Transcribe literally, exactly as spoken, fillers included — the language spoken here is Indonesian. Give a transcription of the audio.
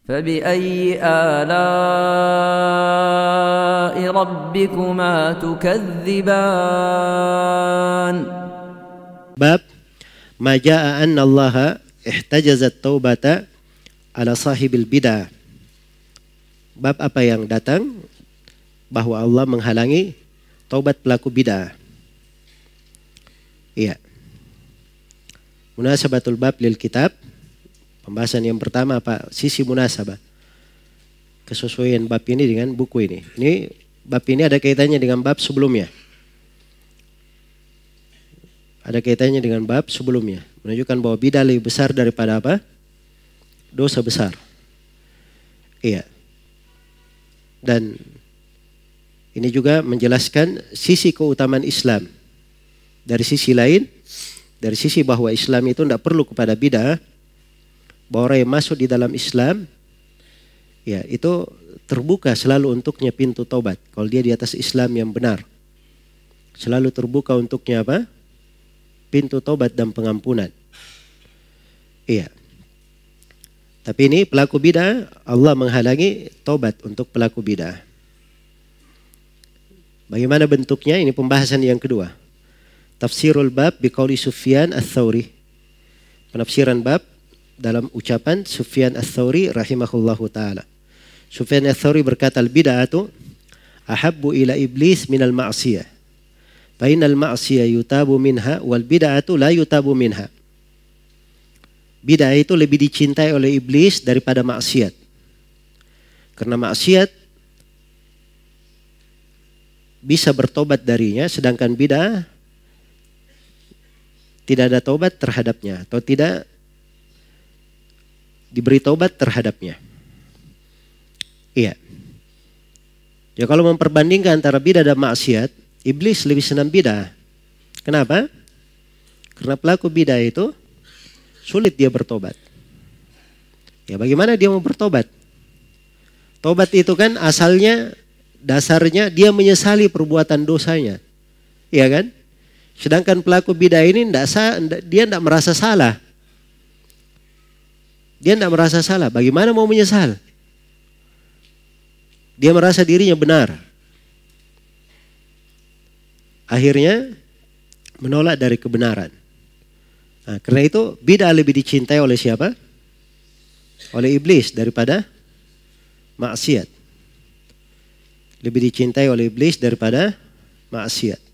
فبأي آلاء ربكما تكذبان باب ما جاء أن الله احتجز التوبة على صاحب البدع. Bab apa yang datang bahwa Allah menghalangi taubat pelaku bid'ah. Iya. Munasabatul bab lil kitab. Pembahasan yang pertama apa? Sisi munasabah. Kesesuaian bab ini dengan buku ini. Ini bab ini ada kaitannya dengan bab sebelumnya. Ada kaitannya dengan bab sebelumnya. Menunjukkan bahwa bid'ah lebih besar daripada apa? Dosa besar. Iya. Dan ini juga menjelaskan sisi keutamaan Islam. Dari sisi lain, dari sisi bahwa Islam itu tidak perlu kepada bid'ah, bahwa orang yang masuk di dalam Islam, ya itu terbuka selalu untuknya pintu taubat. Kalau dia di atas Islam yang benar, selalu terbuka untuknya apa? Pintu taubat dan pengampunan. Iya. Tapi ini pelaku bid'ah, Allah menghalangi taubat untuk pelaku bid'ah. Bagaimana bentuknya? Ini pembahasan yang kedua. Tafsirul bab biqauli Sufyan ats-Tsauri. Penafsiran bab dalam ucapan Sufyan ats-Tsauri rahimahullahu taala. Sufyan ats-Tsauri berkata, al-bid'atu ahabbu ila iblis minal ma'siyah. Fa innal ma'siyah yutabu minha wal bid'atu la yutabu minha. Bid'ah itu lebih dicintai oleh iblis daripada maksiat. Karena maksiat bisa bertobat darinya, sedangkan bid'ah tidak ada tobat terhadapnya atau tidak diberi tobat terhadapnya. Iya. Ya kalau memperbandingkan antara bid'ah dan maksiat, iblis lebih senang bid'ah. Kenapa? Karena pelaku bid'ah itu sulit dia bertobat. Ya bagaimana dia mau bertobat? Tobat itu kan asalnya, dasarnya dia menyesali perbuatan dosanya. Iya kan? Sedangkan pelaku bid'ah ini enggak, dia tidak merasa salah. Dia tidak merasa salah. Bagaimana mau menyesal? Dia merasa dirinya benar. Akhirnya menolak dari kebenaran. Nah, karena itu bid'ah lebih dicintai oleh siapa? Oleh iblis daripada maksiat. Lebih dicintai oleh iblis daripada maksiat.